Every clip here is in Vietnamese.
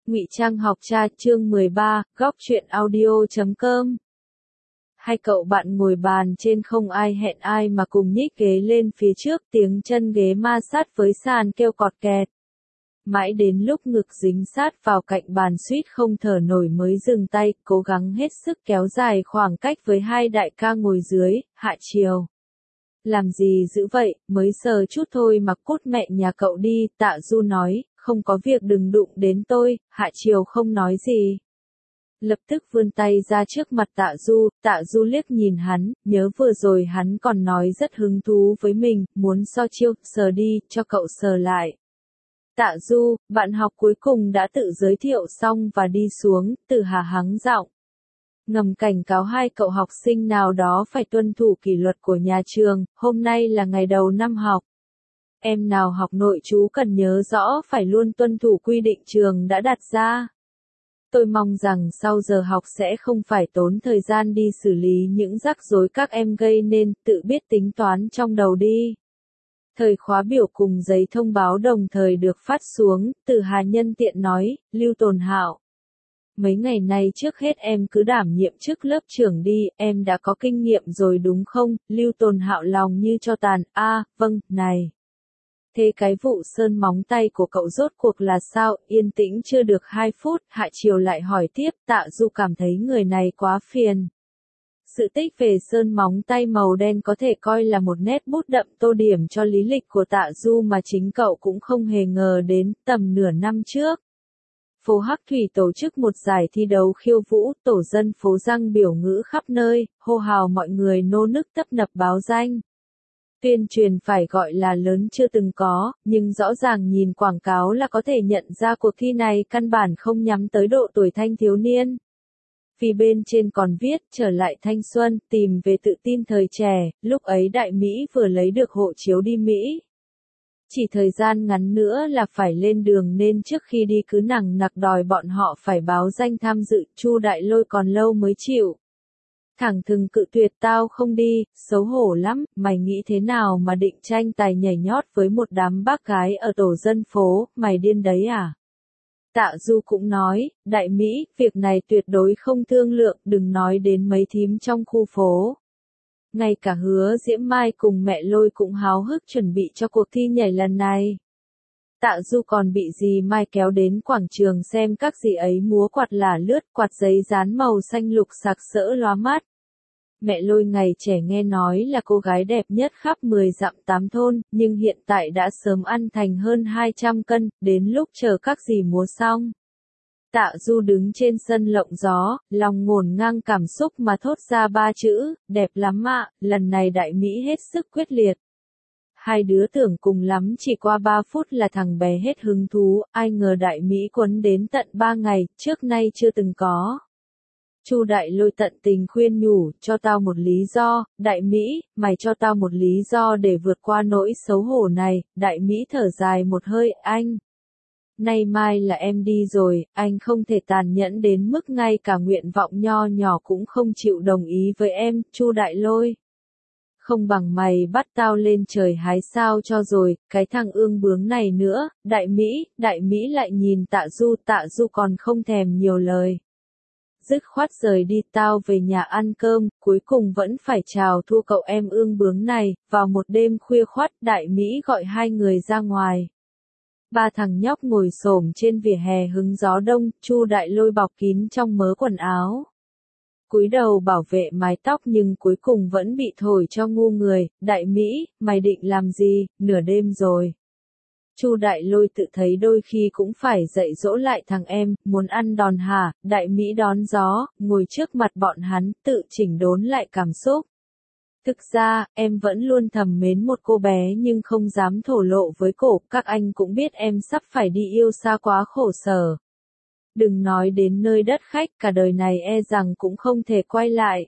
Ngụy Trang học cha chương 13, góc truyện audio.com. Hai cậu bạn ngồi bàn trên không ai hẹn ai mà cùng nhích ghế lên phía trước, tiếng chân ghế ma sát với sàn kêu cọt kẹt. Mãi đến lúc ngực dính sát vào cạnh bàn suýt không thở nổi mới dừng tay, cố gắng hết sức kéo dài khoảng cách với hai đại ca ngồi dưới. Hạ Triều: Làm gì dữ vậy, mới sờ chút thôi mà cút mẹ nhà cậu đi. Tạ Du nói: Không có việc đừng đụng đến tôi. Hạ Triều không nói gì, lập tức vươn tay ra trước mặt Tạ Du liếc nhìn hắn, nhớ vừa rồi hắn còn nói rất hứng thú với mình, muốn so chiêu, sờ đi, cho cậu sờ lại. Tạ Du, bạn học cuối cùng đã tự giới thiệu xong và đi xuống. Từ Hà hắng giọng, ngầm cảnh cáo hai cậu học sinh nào đó phải tuân thủ kỷ luật của nhà trường, hôm nay là ngày đầu năm học. Em nào học nội trú cần nhớ rõ phải luôn tuân thủ quy định trường đã đặt ra. Tôi mong rằng sau giờ học sẽ không phải tốn thời gian đi xử lý những rắc rối các em gây nên, tự biết tính toán trong đầu đi. Thời khóa biểu cùng giấy thông báo đồng thời được phát xuống. Từ Hà nhân tiện nói: Lưu Tồn Hạo, mấy ngày nay trước hết em cứ đảm nhiệm chức lớp trưởng đi, em đã có kinh nghiệm rồi đúng không? Lưu Tồn Hạo lòng như tro tàn: Vâng, này. Thế cái vụ sơn móng tay của cậu rốt cuộc là sao? Yên tĩnh chưa được 2 phút, Hạ Triều lại hỏi tiếp. Tạ Du cảm thấy người này quá phiền. Sự tích về sơn móng tay màu đen có thể coi là một nét bút đậm tô điểm cho lý lịch của Tạ Du mà chính cậu cũng không hề ngờ đến. Tầm nửa năm trước, phố Hắc Thủy tổ chức một giải thi đấu khiêu vũ, tổ dân phố răng biểu ngữ khắp nơi, hô hào mọi người nô nức tấp nập báo danh. Tuyên truyền phải gọi là lớn chưa từng có, nhưng rõ ràng nhìn quảng cáo là có thể nhận ra cuộc thi này căn bản không nhắm tới độ tuổi thanh thiếu niên. Vì bên trên còn viết: trở lại thanh xuân, tìm về tự tin thời trẻ. Lúc ấy Đại Mỹ vừa lấy được hộ chiếu đi Mỹ. Chỉ thời gian ngắn nữa là phải lên đường nên trước khi đi cứ nằng nặc đòi bọn họ phải báo danh tham dự. Chu Đại Lôi còn lâu mới chịu. Thẳng thừng cự tuyệt: Tao không đi, xấu hổ lắm, mày nghĩ thế nào mà định tranh tài nhảy nhót với một đám bác gái ở tổ dân phố, mày điên đấy à? Tạ Du cũng nói: Đại Mỹ, việc này tuyệt đối không thương lượng, đừng nói đến mấy thím trong khu phố. Ngay cả Hứa Diễm Mai cùng mẹ Lôi cũng háo hức chuẩn bị cho cuộc thi nhảy lần này. Tạ Du còn bị dì Mai kéo đến quảng trường xem các dì ấy múa quạt lả lướt, quạt giấy dán màu xanh lục sặc sỡ lóa mắt. Mẹ Lôi ngày trẻ nghe nói là cô gái đẹp nhất khắp 10 dặm 8 thôn, nhưng hiện tại đã sớm ăn thành hơn 200 cân, đến lúc chờ các dì múa xong. Tạ Du đứng trên sân lộng gió, lòng ngổn ngang cảm xúc mà thốt ra 3 chữ: đẹp lắm ạ. Lần này Đại Mỹ hết sức quyết liệt. Hai đứa tưởng cùng lắm chỉ qua 3 phút là thằng bé hết hứng thú, ai ngờ Đại Mỹ quấn đến tận 3 ngày, trước nay chưa từng có. Chu Đại Lôi tận tình khuyên nhủ: Cho tao một lý do, Đại Mỹ, mày cho tao một lý do để vượt qua nỗi xấu hổ này. Đại Mỹ thở dài một hơi: Anh, nay mai là em đi rồi, anh không thể tàn nhẫn đến mức ngay cả nguyện vọng nho nhỏ cũng không chịu đồng ý với em. Chu Đại Lôi: Không bằng mày bắt tao lên trời hái sao cho rồi, cái thằng ương bướng này nữa. Đại Mỹ lại nhìn Tạ Du còn không thèm nhiều lời. Dứt khoát rời đi: Tao về nhà ăn cơm, cuối cùng vẫn phải chào thua cậu em ương bướng này. Vào một đêm khuya khoắt, Đại Mỹ gọi hai người ra ngoài. Ba thằng nhóc ngồi xổm trên vỉa hè hứng gió đông, Chu Đại Lôi bọc kín trong mớ quần áo, cúi đầu bảo vệ mái tóc nhưng cuối cùng vẫn bị thổi cho ngu người. Đại Mỹ, mày định làm gì, nửa đêm rồi. Chu Đại Lôi tự thấy đôi khi cũng phải dạy dỗ lại thằng em, muốn ăn đòn hả? Đại Mỹ đón gió, ngồi trước mặt bọn hắn, tự chỉnh đốn lại cảm xúc. Thực ra, em vẫn luôn thầm mến một cô bé nhưng không dám thổ lộ với cổ, các anh cũng biết em sắp phải đi yêu xa quá khổ sở. Đừng nói đến nơi đất khách, cả đời này e rằng cũng không thể quay lại.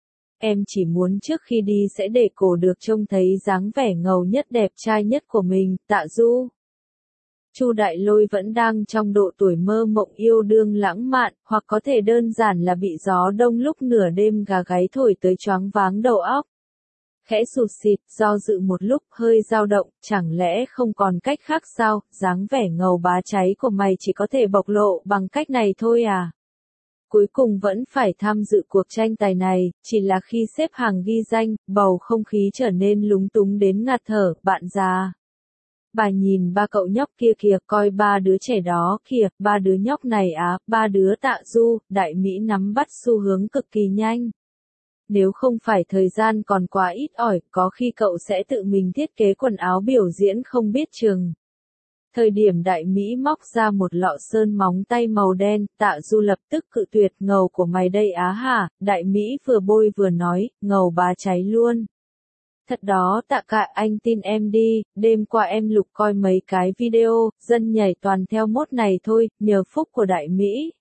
Em chỉ muốn trước khi đi sẽ để cổ được trông thấy dáng vẻ ngầu nhất đẹp trai nhất của mình. Tạ Du. Chu Đại Lôi vẫn đang trong độ tuổi mơ mộng yêu đương lãng mạn, hoặc có thể đơn giản là bị gió đông lúc nửa đêm gà gáy thổi tới choáng váng đầu óc. khẽ sụt sịt, do dự một lúc, hơi dao động, chẳng lẽ không còn cách khác sao, dáng vẻ ngầu bá cháy của mày chỉ có thể bộc lộ bằng cách này thôi à? Cuối cùng vẫn phải tham dự cuộc tranh tài này, chỉ là khi xếp hàng ghi danh, bầu không khí trở nên lúng túng đến ngạt thở, bạn già. Bà nhìn ba cậu nhóc kia kìa, coi ba đứa trẻ đó kìa, ba đứa nhóc này á, ba đứa Tạ Du, Đại Mỹ nắm bắt xu hướng cực kỳ nhanh. Nếu không phải thời gian còn quá ít ỏi, có khi cậu sẽ tự mình thiết kế quần áo biểu diễn không biết chừng. Thời điểm Đại Mỹ móc ra một lọ sơn móng tay màu đen, Tạ Du lập tức cự tuyệt, ngầu của mày đây á hả, Đại Mỹ vừa bôi vừa nói, ngầu bá cháy luôn. Thật đó Tạ cả, anh tin em đi, đêm qua em lục coi mấy cái video, dân nhảy toàn theo mốt này thôi, nhờ phúc của Đại Mỹ.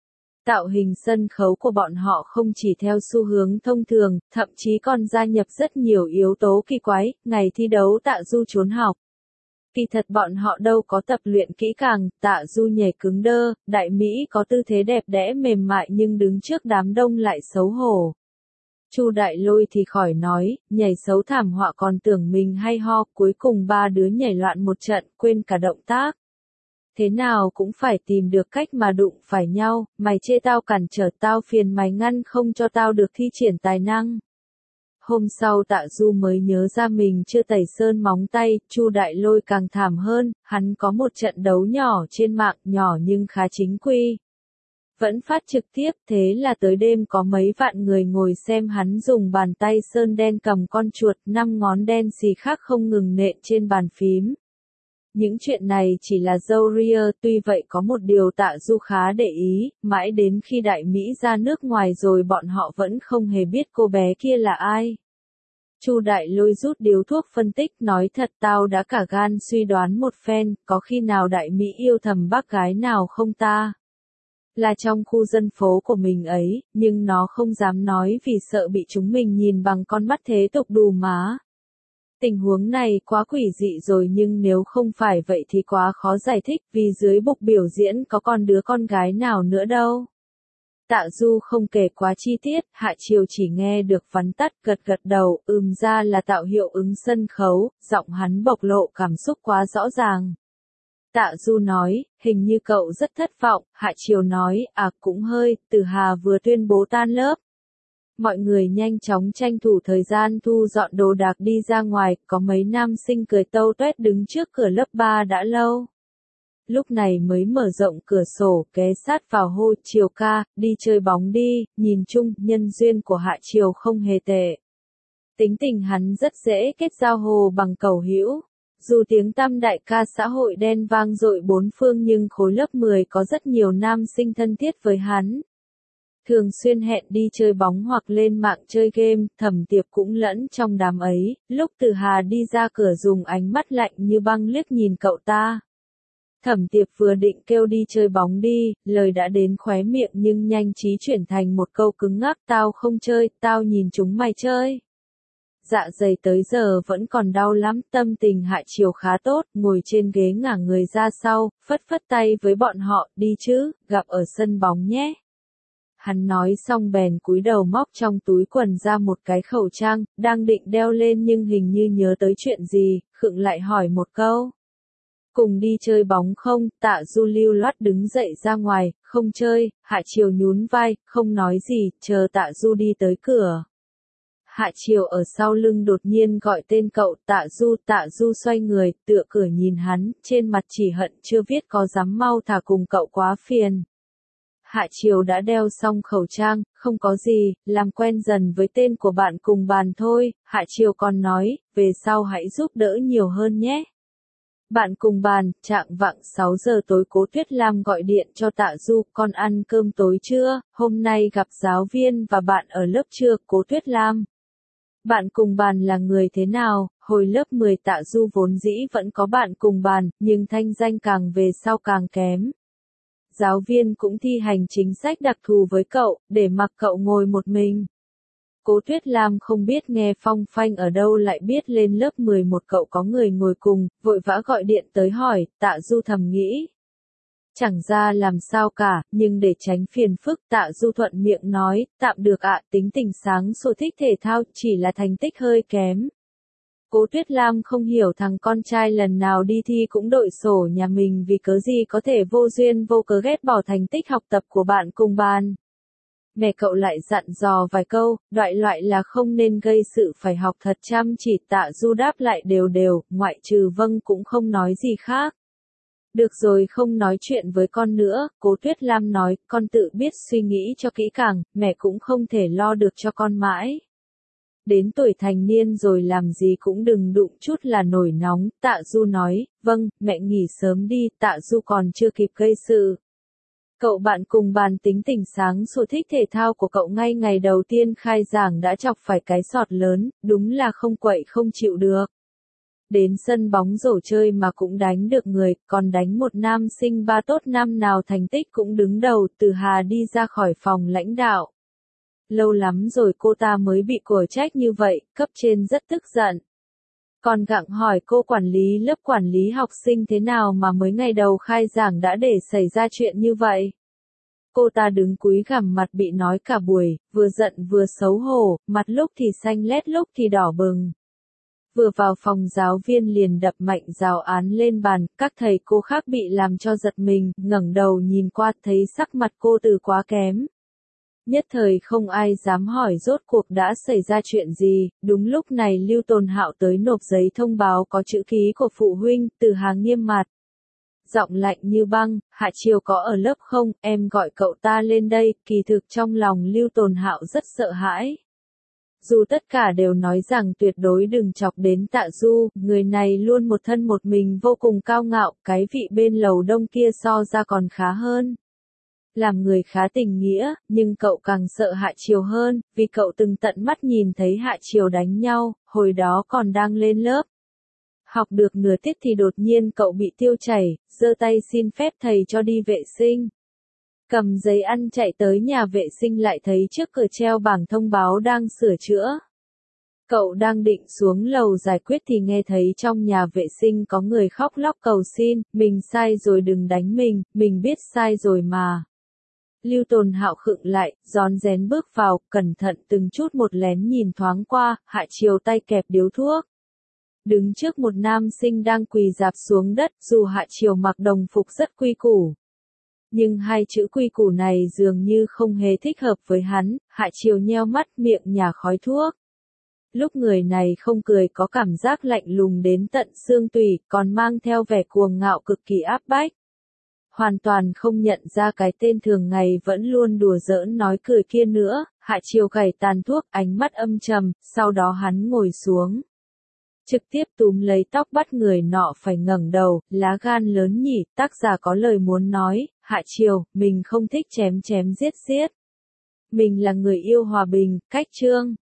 Tạo hình sân khấu của bọn họ không chỉ theo xu hướng thông thường, thậm chí còn gia nhập rất nhiều yếu tố kỳ quái, ngày thi đấu Tạ Du trốn học. Kỳ thật bọn họ đâu có tập luyện kỹ càng, Tạ Du nhảy cứng đơ, Đại Mỹ có tư thế đẹp đẽ mềm mại nhưng đứng trước đám đông lại xấu hổ. Chu Đại Lôi thì khỏi nói, nhảy xấu thảm họa còn tưởng mình hay ho, cuối cùng ba đứa nhảy loạn một trận, quên cả động tác. Thế nào cũng phải tìm được cách mà đụng phải nhau, mày chê tao cản trở tao phiền mày ngăn không cho tao được thi triển tài năng. Hôm sau Tạ Du mới nhớ ra mình chưa tẩy sơn móng tay, Chu Đại Lôi càng thảm hơn, hắn có một trận đấu nhỏ trên mạng, nhỏ nhưng khá chính quy. Vẫn phát trực tiếp, thế là tới đêm có mấy vạn người ngồi xem hắn dùng bàn tay sơn đen cầm con chuột, 5 ngón đen xì khác không ngừng nện trên bàn phím. Những chuyện này chỉ là dâu ria, tuy vậy có một điều Tạ Du khá để ý, mãi đến khi Đại Mỹ ra nước ngoài rồi bọn họ vẫn không hề biết cô bé kia là ai. Chu Đại Lôi rút điếu thuốc phân tích, nói thật tao đã cả gan suy đoán một phen, có khi nào Đại Mỹ yêu thầm bác gái nào không ta? Là trong khu dân phố của mình ấy, nhưng nó không dám nói vì sợ bị chúng mình nhìn bằng con mắt thế tục đù má. Tình huống này quá quỷ dị rồi nhưng nếu không phải vậy thì quá khó giải thích vì dưới bục biểu diễn có con đứa con gái nào nữa đâu. Tạ Du không kể quá chi tiết, Hạ Triều chỉ nghe được vắn tắt gật gật đầu, ra là tạo hiệu ứng sân khấu, giọng hắn bộc lộ cảm xúc quá rõ ràng. Tạ Du nói, hình như cậu rất thất vọng, Hạ Triều nói, cũng hơi, Từ Hà vừa tuyên bố tan lớp. Mọi người nhanh chóng tranh thủ thời gian thu dọn đồ đạc đi ra ngoài, có mấy nam sinh cười tâu tuét đứng trước cửa lớp 3 đã lâu. Lúc này mới mở rộng cửa sổ, ghé sát vào hô, Triều ca, đi chơi bóng đi, nhìn chung, nhân duyên của Hạ Triều không hề tệ. Tính tình hắn rất dễ kết giao hồ bằng cầu hữu. Dù tiếng tăm đại ca xã hội đen vang dội bốn phương nhưng khối lớp 10 có rất nhiều nam sinh thân thiết với hắn. Thường xuyên hẹn đi chơi bóng hoặc lên mạng chơi game, Thẩm Tiệp cũng lẫn trong đám ấy, lúc Từ Hà đi ra cửa dùng ánh mắt lạnh như băng liếc nhìn cậu ta. Thẩm Tiệp vừa định kêu đi chơi bóng đi, lời đã đến khóe miệng nhưng nhanh trí chuyển thành một câu cứng ngắc, tao không chơi, tao nhìn chúng mày chơi. Dạ dày tới giờ vẫn còn đau lắm, tâm tình Hạ Triều khá tốt, ngồi trên ghế ngả người ra sau, phất phất tay với bọn họ, đi chứ, gặp ở sân bóng nhé. Hắn nói xong bèn cúi đầu móc trong túi quần ra một cái khẩu trang, đang định đeo lên nhưng hình như nhớ tới chuyện gì, khựng lại hỏi một câu. Cùng đi chơi bóng không? Tạ Du lưu loát đứng dậy ra ngoài, không chơi, Hạ Triều nhún vai, không nói gì, chờ Tạ Du đi tới cửa. Hạ Triều ở sau lưng đột nhiên gọi tên cậu, Tạ Du xoay người, tựa cửa nhìn hắn, trên mặt chỉ hận chưa viết có dám mau thả cùng cậu quá phiền. Hạ Triều đã đeo xong khẩu trang, không có gì, làm quen dần với tên của bạn cùng bàn thôi, Hạ Triều còn nói, về sau hãy giúp đỡ nhiều hơn nhé. Bạn cùng bàn, trạng vạng 6 giờ tối Cố Tuyết Lam gọi điện cho Tạ Du, con ăn cơm tối chưa, hôm nay gặp giáo viên và bạn ở lớp chưa, Cố Tuyết Lam. Bạn cùng bàn là người thế nào, hồi lớp 10 Tạ Du vốn dĩ vẫn có bạn cùng bàn, nhưng thanh danh càng về sau càng kém. Giáo viên cũng thi hành chính sách đặc thù với cậu, để mặc cậu ngồi một mình. Cố Tuyết Lam không biết nghe phong phanh ở đâu lại biết lên lớp 11 cậu có người ngồi cùng, vội vã gọi điện tới hỏi, Tạ Du thầm nghĩ. Chẳng ra làm sao cả, nhưng để tránh phiền phức Tạ Du thuận miệng nói, tạm được ạ, tính tình sáng sủa thích thể thao, chỉ là thành tích hơi kém. Cố Tuyết Lam không hiểu thằng con trai lần nào đi thi cũng đội sổ nhà mình vì cớ gì có thể vô duyên vô cớ ghét bỏ thành tích học tập của bạn cùng bàn. Mẹ cậu lại dặn dò vài câu, loại là không nên gây sự phải học thật chăm chỉ. Tạ Du đáp lại đều đều, ngoại trừ vâng cũng không nói gì khác. Được rồi, không nói chuyện với con nữa, Cố Tuyết Lam nói, con tự biết suy nghĩ cho kỹ càng, mẹ cũng không thể lo được cho con mãi. Đến tuổi thành niên rồi làm gì cũng đừng đụng chút là nổi nóng. Tạ Du nói, vâng, mẹ nghỉ sớm đi. Tạ Du còn chưa kịp gây sự. Cậu bạn cùng bàn tính tình sáng sủa thích thể thao của cậu ngay ngày đầu tiên khai giảng đã chọc phải cái sọt lớn, đúng là không quậy không chịu được. Đến sân bóng rổ chơi mà cũng đánh được người, còn đánh một nam sinh ba tốt, năm nào thành tích cũng đứng đầu. Từ Hà đi ra khỏi phòng lãnh đạo. Lâu lắm rồi cô ta mới bị cổ trách như vậy, cấp trên rất tức giận. Còn gặng hỏi cô quản lý lớp quản lý học sinh thế nào mà mới ngày đầu khai giảng đã để xảy ra chuyện như vậy. Cô ta đứng cúi gằm mặt bị nói cả buổi, vừa giận vừa xấu hổ, mặt lúc thì xanh lét lúc thì đỏ bừng. Vừa vào phòng giáo viên liền đập mạnh giáo án lên bàn, các thầy cô khác bị làm cho giật mình, ngẩng đầu nhìn qua thấy sắc mặt cô Từ quá kém. Nhất thời không ai dám hỏi rốt cuộc đã xảy ra chuyện gì. Đúng lúc này Lưu Tồn Hạo tới nộp giấy thông báo có chữ ký của phụ huynh. Từ Hà nghiêm mặt, giọng lạnh như băng, Hạ Chiều có ở lớp không, em gọi cậu ta lên đây. Kỳ thực trong lòng Lưu Tồn Hạo rất sợ hãi. Dù tất cả đều nói rằng tuyệt đối đừng chọc đến Tạ Du, người này luôn một thân một mình vô cùng cao ngạo, cái vị bên lầu đông kia so ra còn khá hơn. Làm người khá tình nghĩa, nhưng cậu càng sợ Hạ Chiều hơn, vì cậu từng tận mắt nhìn thấy Hạ Chiều đánh nhau, hồi đó còn đang lên lớp. Học được nửa tiết thì đột nhiên cậu bị tiêu chảy, giơ tay xin phép thầy cho đi vệ sinh. Cầm giấy ăn chạy tới nhà vệ sinh lại thấy trước cửa treo bảng thông báo đang sửa chữa. Cậu đang định xuống lầu giải quyết thì nghe thấy trong nhà vệ sinh có người khóc lóc cầu xin, mình sai rồi đừng đánh mình biết sai rồi mà. Lưu Tồn Hạo khựng lại, rón rén bước vào, cẩn thận từng chút một lén nhìn thoáng qua, Hạ Chiều tay kẹp điếu thuốc. Đứng trước một nam sinh đang quỳ rạp xuống đất, dù Hạ Chiều mặc đồng phục rất quy củ. Nhưng hai chữ quy củ này dường như không hề thích hợp với hắn. Hạ Chiều nheo mắt, miệng nhả khói thuốc. Lúc người này không cười có cảm giác lạnh lùng đến tận xương tủy, còn mang theo vẻ cuồng ngạo cực kỳ áp bách. Hoàn toàn không nhận ra cái tên thường ngày vẫn luôn đùa giỡn nói cười kia nữa. Hạ Chiều gảy tàn thuốc, ánh mắt âm trầm, sau đó hắn ngồi xuống. Trực tiếp túm lấy tóc bắt người nọ phải ngẩng đầu, lá gan lớn nhỉ. Tác giả có lời muốn nói, Hạ Chiều, mình không thích chém giết. Mình là người yêu hòa bình, cách chương.